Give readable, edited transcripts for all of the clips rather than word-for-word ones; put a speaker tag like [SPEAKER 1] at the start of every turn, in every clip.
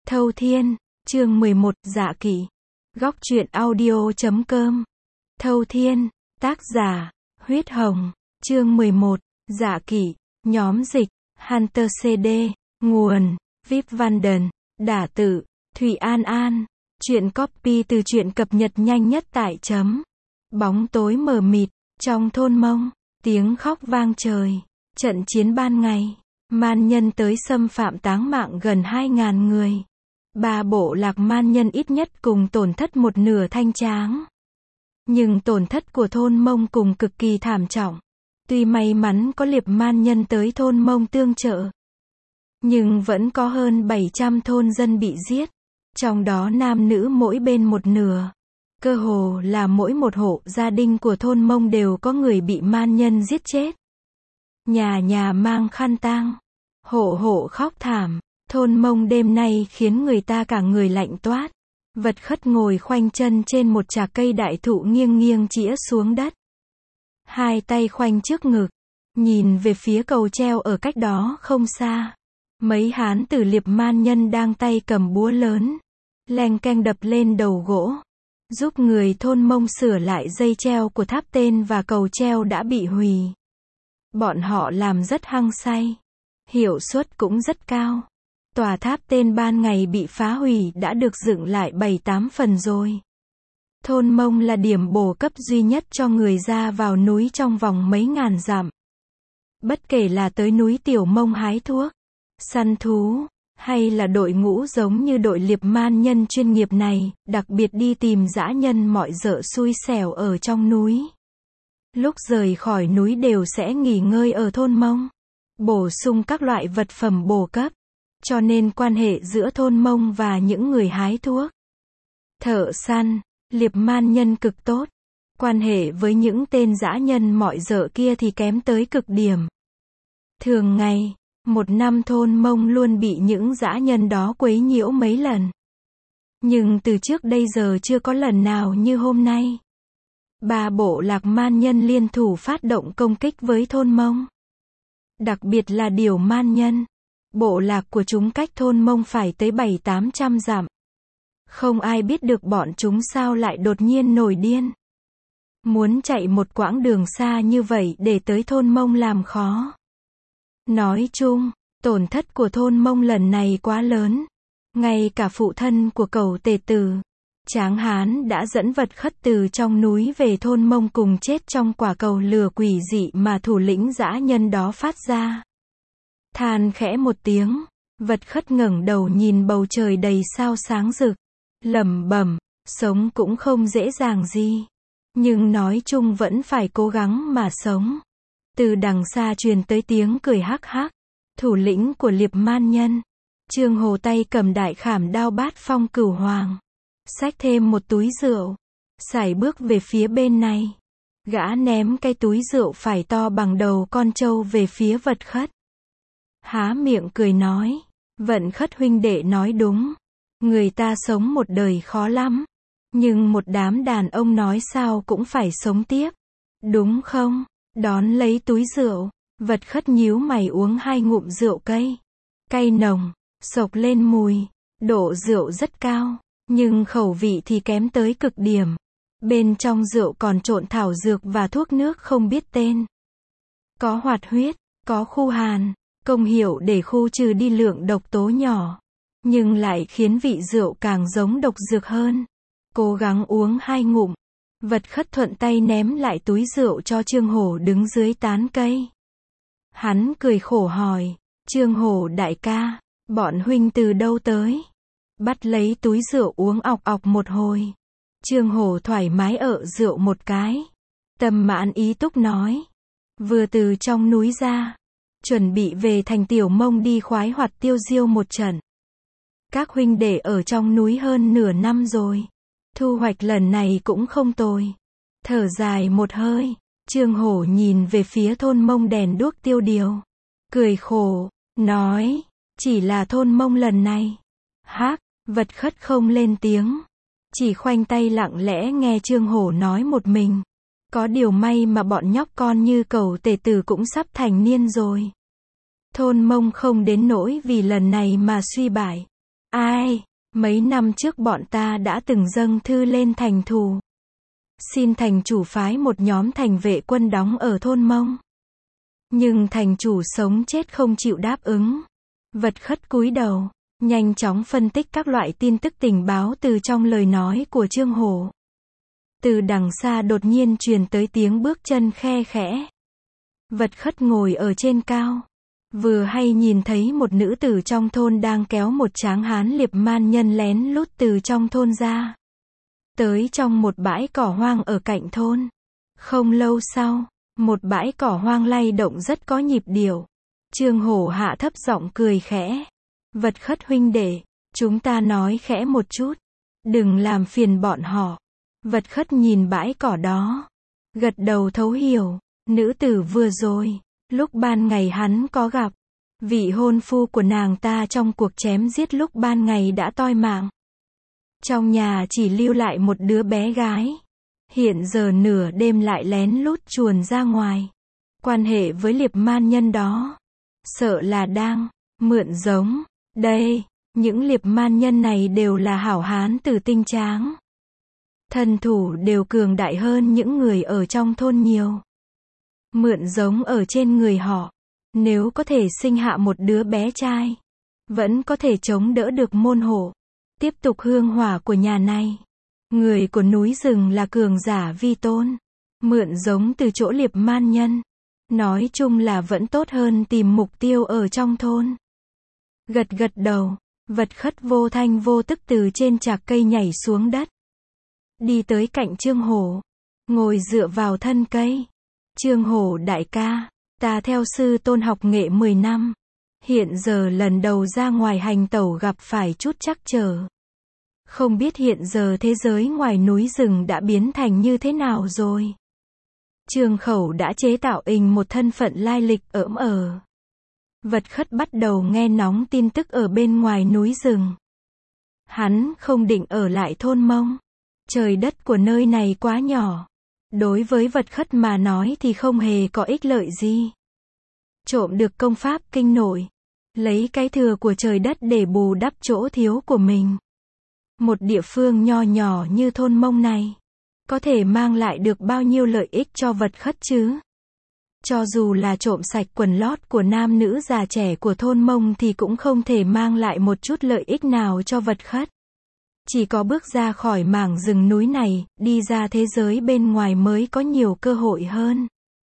[SPEAKER 1] Thâu Thiên, chương 11, Dạ Kỷ. Góc truyện audio.com. Thâu Thiên, tác giả, Huyết Hồng, chương 11, Dạ Kỷ, nhóm dịch, Hunter CD, nguồn, Vip Vanden, đả tử, Thủy An An, chuyện copy từ truyện cập nhật nhanh nhất tại chấm. Bóng tối mờ mịt, trong thôn Mông, tiếng khóc vang trời, trận chiến ban ngày, man nhân tới xâm phạm táng mạng gần 2.000 người. 3 bộ lạc man nhân ít nhất cùng tổn thất một nửa thanh tráng. Nhưng tổn thất của thôn Mông cùng cực kỳ thảm trọng. Tuy may mắn có liệp man nhân tới thôn Mông tương trợ, nhưng vẫn có hơn 700 thôn dân bị giết. Trong đó nam nữ mỗi bên một nửa. Cơ hồ là mỗi một hộ gia đình của thôn Mông đều có người bị man nhân giết chết. Nhà nhà mang khăn tang, hộ hộ khóc thảm. Thôn Mông đêm nay khiến người ta cả người lạnh toát. Vật Khất ngồi khoanh chân trên một chạc cây đại thụ nghiêng nghiêng chĩa xuống đất. Hai tay khoanh trước ngực, nhìn về phía cầu treo ở cách đó không xa. Mấy hán tử liệp man nhân đang tay cầm búa lớn, leng keng đập lên đầu gỗ, giúp người thôn Mông sửa lại dây treo của tháp tên và cầu treo đã bị hủy. Bọn họ làm rất hăng say, hiệu suất cũng rất cao. Tòa tháp tên ban ngày bị phá hủy đã được dựng lại 7-8 phần rồi. Thôn Mông là điểm bổ cấp duy nhất cho người ra vào núi trong vòng mấy ngàn dặm. Bất kể là tới núi Tiểu Mông hái thuốc, săn thú, hay là đội ngũ giống như đội liệp man nhân chuyên nghiệp này, đặc biệt đi tìm dã nhân mọi dợ xui xẻo ở trong núi. Lúc rời khỏi núi đều sẽ nghỉ ngơi ở thôn Mông, bổ sung các loại vật phẩm bổ cấp. Cho nên quan hệ giữa thôn Mông và những người hái thuốc, thợ săn, liệp man nhân cực tốt. Quan hệ với những tên dã nhân mọi dợ kia thì kém tới cực điểm. Thường ngày, một năm thôn Mông luôn bị những dã nhân đó quấy nhiễu mấy lần. Nhưng từ trước đây giờ chưa có lần nào như hôm nay. 3 bộ lạc man nhân liên thủ phát động công kích với thôn Mông. Đặc biệt là Điểu man nhân. Bộ lạc của chúng cách thôn Mông phải tới 700-800 dặm. Không ai biết được bọn chúng sao lại đột nhiên nổi điên. Muốn chạy một quãng đường xa như vậy để tới thôn Mông làm khó. Nói chung, tổn thất của thôn Mông lần này quá lớn. Ngay cả phụ thân của Cẩu Tề Tử, Tráng Hán đã dẫn Vật Khất từ trong núi về thôn Mông cùng chết trong quả cầu lửa quỷ dị mà thủ lĩnh dã nhân đó phát ra. Than khẽ một tiếng, Vật Khất ngẩng đầu nhìn bầu trời đầy sao sáng rực, lẩm bẩm, sống cũng không dễ dàng gì, nhưng nói chung vẫn phải cố gắng mà sống. Từ đằng xa truyền tới tiếng cười hắc hắc, thủ lĩnh của liệp man nhân, Trương Hồ tay cầm đại khảm đao Bát Phong Cửu Hoàng, xách thêm một túi rượu, sải bước về phía bên này. Gã ném cái túi rượu phải to bằng đầu con trâu về phía Vật Khất. Há miệng cười nói, Vận Khất huynh đệ nói đúng. Người ta sống một đời khó lắm. Nhưng một đám đàn ông nói sao cũng phải sống tiếp. Đúng không? Đón lấy túi rượu, Vật Khất nhíu mày uống 2 ngụm rượu cây. Cay nồng, sộc lên mùi, độ rượu rất cao, nhưng khẩu vị thì kém tới cực điểm. Bên trong rượu còn trộn thảo dược và thuốc nước không biết tên. Có hoạt huyết, có khu hàn, công hiệu để khu trừ đi lượng độc tố nhỏ, nhưng lại khiến vị rượu càng giống độc dược hơn. Cố gắng uống 2 ngụm, Vật Khất thuận tay ném lại túi rượu cho Trương Hổ đứng dưới tán cây. Hắn cười khổ hỏi, Trương Hổ đại ca, bọn huynh từ đâu tới? Bắt lấy túi rượu uống ọc ọc một hồi. Trương Hổ thoải mái ợ rượu một cái, tâm mãn ý túc nói, vừa từ trong núi ra, chuẩn bị về thành Tiểu Mông đi khoái hoạt tiêu diêu một trận. Các huynh đệ ở trong núi hơn nửa năm rồi, thu hoạch lần này cũng không tồi. Thở dài một hơi, Trương Hổ nhìn về phía thôn Mông đèn đuốc tiêu điều, cười khổ, nói, chỉ là thôn Mông lần này. Hắc, Vật Khất không lên tiếng, chỉ khoanh tay lặng lẽ nghe Trương Hổ nói một mình. Có điều may mà bọn nhóc con như Cẩu Tề Tử cũng sắp thành niên rồi. Thôn Mông không đến nỗi vì lần này mà suy bại. Ai, mấy năm trước bọn ta đã từng dâng thư lên thành thủ. Xin thành chủ phái một nhóm thành vệ quân đóng ở thôn Mông. Nhưng thành chủ sống chết không chịu đáp ứng. Vật Khất cúi đầu, nhanh chóng phân tích các loại tin tức tình báo từ trong lời nói của Trương Hổ. Từ đằng xa đột nhiên truyền tới tiếng bước chân khe khẽ. Vật Khất ngồi ở trên cao. Vừa hay nhìn thấy một nữ tử trong thôn đang kéo một tráng hán liệp man nhân lén lút từ trong thôn ra. Tới trong một bãi cỏ hoang ở cạnh thôn. Không lâu sau, một bãi cỏ hoang lay động rất có nhịp điệu. Trương Hổ hạ thấp giọng cười khẽ. Vật Khất huynh đệ, chúng ta nói khẽ một chút. Đừng làm phiền bọn họ. Vật Khất nhìn bãi cỏ đó. Gật đầu thấu hiểu. Nữ tử vừa rồi, lúc ban ngày hắn có gặp. Vị hôn phu của nàng ta trong cuộc chém giết lúc ban ngày đã toi mạng. Trong nhà chỉ lưu lại một đứa bé gái. Hiện giờ nửa đêm lại lén lút chuồn ra ngoài. Quan hệ với liệp man nhân đó. Sợ là đang mượn giống. Đây, những liệp man nhân này đều là hảo hán tử tinh tráng. Thân thủ đều cường đại hơn những người ở trong thôn nhiều. Mượn giống ở trên người họ. Nếu có thể sinh hạ một đứa bé trai, vẫn có thể chống đỡ được môn hộ. Tiếp tục hương hỏa của nhà này. Người của núi rừng là cường giả vi tôn. Mượn giống từ chỗ liệp man nhân. Nói chung là vẫn tốt hơn tìm mục tiêu ở trong thôn. Gật gật đầu, Vật Khất vô thanh vô tức từ trên trạc cây nhảy xuống đất. Đi tới cạnh Trương Hổ. Ngồi dựa vào thân cây. Trương Hổ đại ca, ta theo sư tôn học nghệ 10 năm. Hiện giờ lần đầu ra ngoài hành tẩu gặp phải chút trắc trở. Không biết hiện giờ thế giới ngoài núi rừng đã biến thành như thế nào rồi. Trương Khẩu đã chế tạo hình một thân phận lai lịch ỡm ở. Vật Khất bắt đầu nghe nóng tin tức ở bên ngoài núi rừng. Hắn không định ở lại thôn Mông. Trời đất của nơi này quá nhỏ. Đối với Vật Khất mà nói thì không hề có ích lợi gì. Trộm được công pháp kinh nội. Lấy cái thừa của trời đất để bù đắp chỗ thiếu của mình. Một địa phương nho nhỏ như thôn Mông này. Có thể mang lại được bao nhiêu lợi ích cho Vật Khất chứ? Cho dù là trộm sạch quần lót của nam nữ già trẻ của thôn Mông thì cũng không thể mang lại một chút lợi ích nào cho Vật Khất. Chỉ có bước ra khỏi mảng rừng núi này, đi ra thế giới bên ngoài mới có nhiều cơ hội hơn.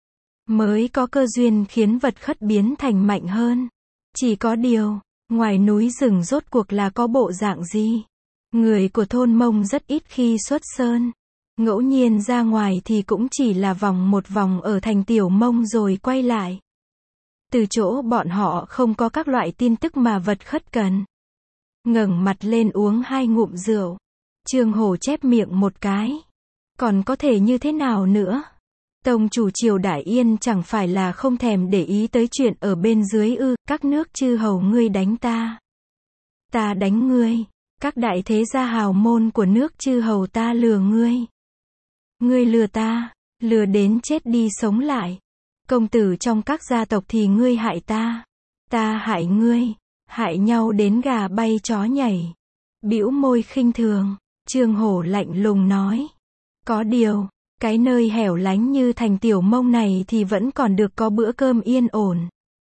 [SPEAKER 1] Mới có cơ duyên khiến Vật Khất biến thành mạnh hơn. Chỉ có điều, ngoài núi rừng rốt cuộc là có bộ dạng gì? Người của thôn Mông rất ít khi xuất sơn. Ngẫu nhiên ra ngoài thì cũng chỉ là vòng một vòng ở thành Tiểu Mông rồi quay lại. Từ chỗ bọn họ không có các loại tin tức mà Vật Khất cần. Ngẩng mặt lên uống 2 ngụm rượu. Trương Hổ chép miệng một cái. Còn có thể như thế nào nữa? Tông chủ triều Đại Yên chẳng phải là không thèm để ý tới chuyện ở bên dưới ư? Các nước chư hầu ngươi đánh ta. Ta đánh ngươi. Các đại thế gia hào môn của nước chư hầu ta lừa ngươi. Ngươi lừa ta, lừa đến chết đi sống lại. Công tử trong các gia tộc thì ngươi hại ta. Ta hại ngươi. Hại nhau đến gà bay chó nhảy. Bĩu môi khinh thường. Trương Hổ lạnh lùng nói. Có điều, cái nơi hẻo lánh như thành Tiểu Mông này thì vẫn còn được có bữa cơm yên ổn.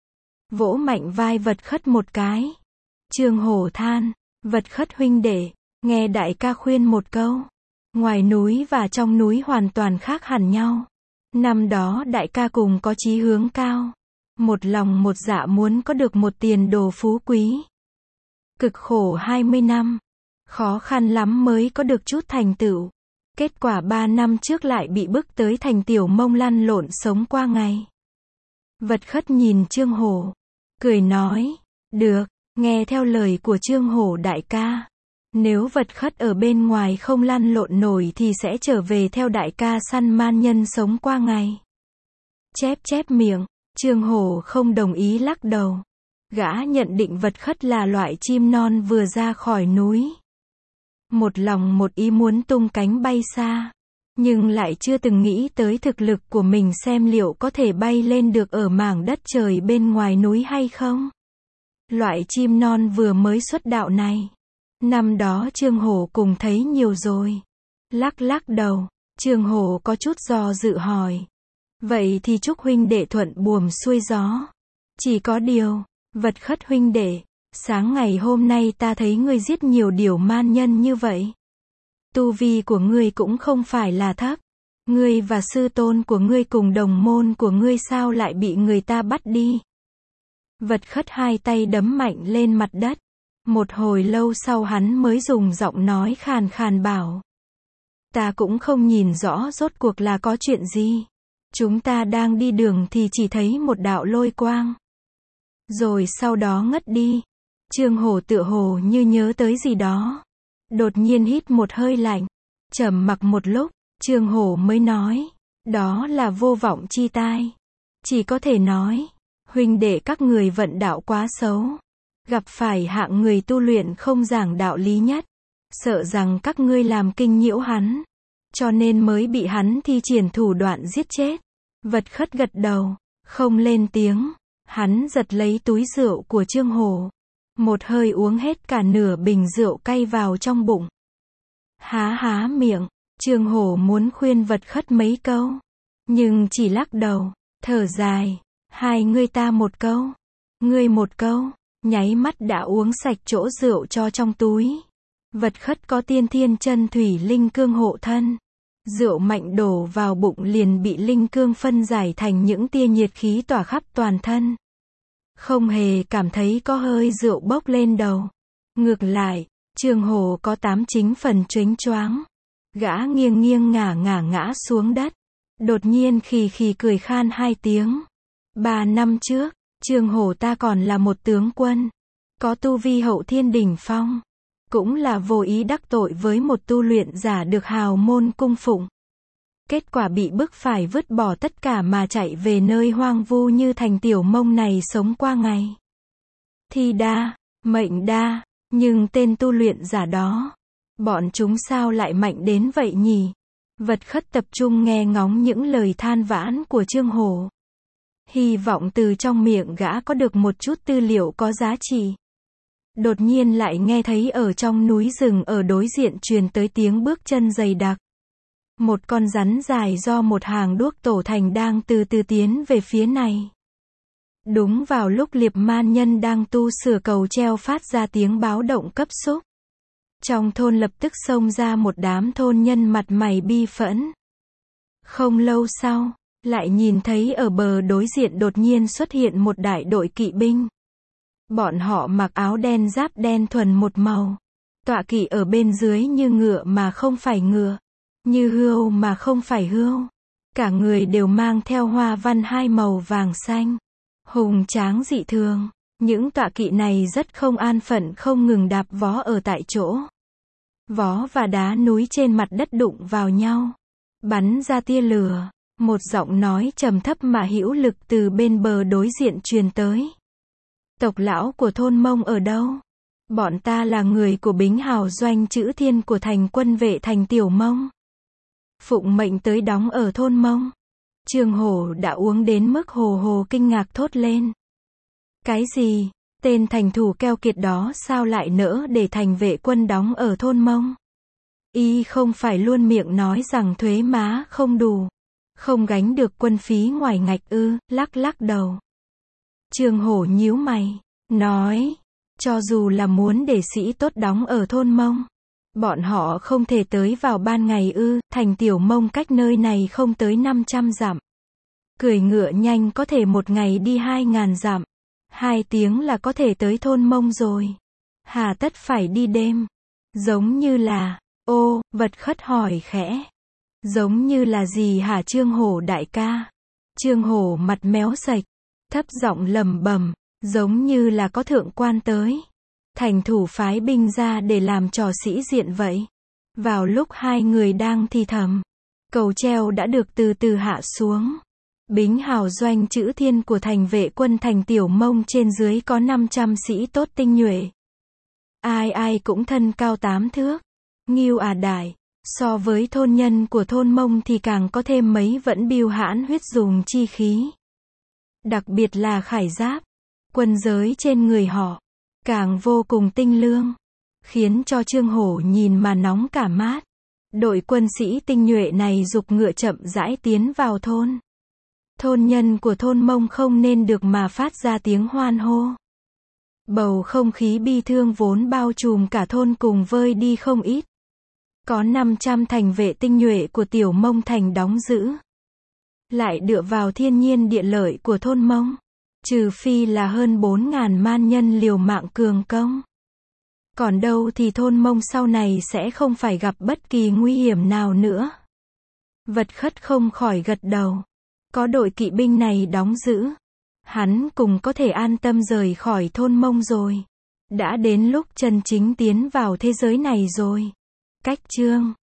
[SPEAKER 1] Vỗ mạnh vai Vật Khất một cái. Trương Hổ than. Vật Khất huynh đệ, nghe đại ca khuyên một câu. Ngoài núi và trong núi hoàn toàn khác hẳn nhau. Năm đó đại ca cùng có chí hướng cao. Một lòng một dạ muốn có được một tiền đồ phú quý. Cực khổ 20 năm. Khó khăn lắm mới có được chút thành tựu. Kết quả 3 năm trước lại bị bức tới thành Tiểu Mông lăn lộn sống qua ngày. Vật Khất nhìn Trương Hổ. Cười nói. Được, nghe theo lời của Trương Hổ đại ca. Nếu Vật Khất ở bên ngoài không lăn lộn nổi thì sẽ trở về theo đại ca săn man nhân sống qua ngày. Chép miệng. Trương Hổ không đồng ý lắc đầu. Gã nhận định Vật Khất là loại chim non vừa ra khỏi núi. Một lòng một ý muốn tung cánh bay xa. Nhưng lại chưa từng nghĩ tới thực lực của mình xem liệu có thể bay lên được ở mảng đất trời bên ngoài núi hay không. Loại chim non vừa mới xuất đạo này, Năm đó Trương Hổ cùng thấy nhiều rồi. Lắc lắc đầu, Trương Hổ có chút do dự hỏi. Vậy thì chúc huynh đệ thuận buồm xuôi gió. Chỉ có điều, Vật Khất huynh đệ, sáng ngày hôm nay ta thấy ngươi giết nhiều điều man nhân như vậy. Tu vi của ngươi cũng không phải là thấp. Ngươi và sư tôn của ngươi cùng đồng môn của ngươi sao lại bị người ta bắt đi? Vật Khất hai tay đấm mạnh lên mặt đất. Một hồi lâu sau hắn mới dùng giọng nói khàn khàn bảo. Ta cũng không nhìn rõ rốt cuộc là có chuyện gì. Chúng ta đang đi đường thì chỉ thấy một đạo lôi quang. Rồi sau đó ngất đi. Trương Hổ tựa hồ như nhớ tới gì đó. Đột nhiên hít một hơi lạnh. Trầm mặc một lúc, Trương Hổ mới nói. Đó là vô vọng chi tai. Chỉ có thể nói. Huynh đệ các người vận đạo quá xấu. Gặp phải hạng người tu luyện không giảng đạo lý nhất. Sợ rằng các ngươi làm kinh nhiễu hắn. Cho nên mới bị hắn thi triển thủ đoạn giết chết. Vật Khất gật đầu, không lên tiếng. Hắn giật lấy túi rượu của Trương Hổ. Một hơi uống hết cả nửa bình rượu cay vào trong bụng. Há miệng, Trương Hổ muốn khuyên Vật Khất mấy câu. Nhưng chỉ lắc đầu, thở dài. Hai ngươi ta một câu. Ngươi một câu. Nháy mắt đã uống sạch chỗ rượu cho trong túi. Vật Khất có tiên thiên chân thủy linh cương hộ thân. Rượu mạnh đổ vào bụng liền bị linh cương phân giải thành những tia nhiệt khí tỏa khắp toàn thân. Không hề cảm thấy có hơi rượu bốc lên đầu. Ngược lại, Trương Hổ có 89 phần chếnh choáng. Gã nghiêng ngả xuống đất. Đột nhiên khì cười khan hai tiếng. 3 năm trước, Trương Hổ ta còn là một tướng quân. Có tu vi hậu thiên đỉnh phong. Cũng là vô ý đắc tội với một tu luyện giả được hào môn cung phụng. Kết quả bị bức phải vứt bỏ tất cả mà chạy về nơi hoang vu như thành Tiểu Mông này sống qua ngày. Thi đa, mệnh đa, nhưng tên tu luyện giả đó, bọn chúng sao lại mạnh đến vậy nhỉ? Vật Khất tập trung nghe ngóng những lời than vãn của Trương Hổ. Hy vọng từ trong miệng gã có được một chút tư liệu có giá trị. Đột nhiên lại nghe thấy ở trong núi rừng ở đối diện truyền tới tiếng bước chân dày đặc. Một con rắn dài do một hàng đuốc tổ thành đang từ từ tiến về phía này. Đúng vào lúc liệp man nhân đang tu sửa cầu treo phát ra tiếng báo động cấp xúc. Trong thôn lập tức xông ra một đám thôn nhân mặt mày bi phẫn. Không lâu sau, lại nhìn thấy ở bờ đối diện đột nhiên xuất hiện một đại đội kỵ binh. Bọn họ mặc áo đen giáp đen thuần một màu. Tọa kỵ ở bên dưới như ngựa mà không phải ngựa. Như hươu mà không phải hươu. Cả người đều mang theo hoa văn hai màu vàng xanh. Hùng tráng dị thường. Những tọa kỵ này rất không an phận không ngừng đạp vó ở tại chỗ. Vó và đá núi trên mặt đất đụng vào nhau. Bắn ra tia lửa. Một giọng nói trầm thấp mà hữu lực từ bên bờ đối diện truyền tới. Tộc lão của thôn Mông ở đâu? Bọn ta là người của Bính Hào doanh Chữ Thiên của thành quân vệ thành Tiểu Mông. Phụng mệnh tới đóng ở thôn Mông. Trương Hổ đã uống đến mức hồ kinh ngạc thốt lên. Cái gì? Tên thành thủ keo kiệt đó sao lại nỡ để thành vệ quân đóng ở thôn Mông? Y không phải luôn miệng nói rằng thuế má không đủ. Không gánh được quân phí ngoài ngạch ư? Lắc đầu. Trương Hổ nhíu mày, nói, cho dù là muốn để sĩ tốt đóng ở thôn Mông, bọn họ không thể tới vào ban ngày ư? Thành Tiểu Mông cách nơi này không tới 500 dặm. Cưỡi ngựa nhanh có thể một ngày đi 2000 dặm. 2 tiếng là có thể tới thôn Mông rồi. Hà tất phải đi đêm? Giống như là, Vật Khất hỏi khẽ. Giống như là gì hả Trương Hổ đại ca? Trương Hổ mặt méo sạch, thấp giọng lẩm bẩm, giống như là có thượng quan tới. Thành thủ phái binh ra để làm trò sĩ diện vậy. Vào lúc hai người đang thì thầm, cầu treo đã được từ từ hạ xuống. Bính Hào doanh Chữ Thiên của thành vệ quân thành Tiểu Mông trên dưới có 500 sĩ tốt tinh nhuệ. Ai cũng thân cao 8 thước. Ngưu đại. So với thôn nhân của thôn Mông thì càng có thêm mấy vẫn biêu hãn huyết dùng chi khí. Đặc biệt là khải giáp, quân giới trên người họ, càng vô cùng tinh lương. khiến cho Trương Hổ nhìn mà nóng cả mát. Đội quân sĩ tinh nhuệ này giục ngựa chậm rãi tiến vào thôn. Thôn nhân của thôn Mông không nên được mà phát ra tiếng hoan hô. Bầu không khí bi thương vốn bao trùm cả thôn cùng vơi đi không ít. Có 500 thành vệ tinh nhuệ của Tiểu Mông Thành đóng giữ. Lại dựa vào thiên nhiên địa lợi của thôn Mông. Trừ phi là hơn 4.000 man nhân liều mạng cường công. Còn đâu thì thôn Mông sau này sẽ không phải gặp bất kỳ nguy hiểm nào nữa. Vật Khất không khỏi gật đầu. Có đội kỵ binh này đóng giữ, hắn cùng có thể an tâm rời khỏi thôn Mông rồi. Đã đến lúc chân chính tiến vào thế giới này rồi. Cách chương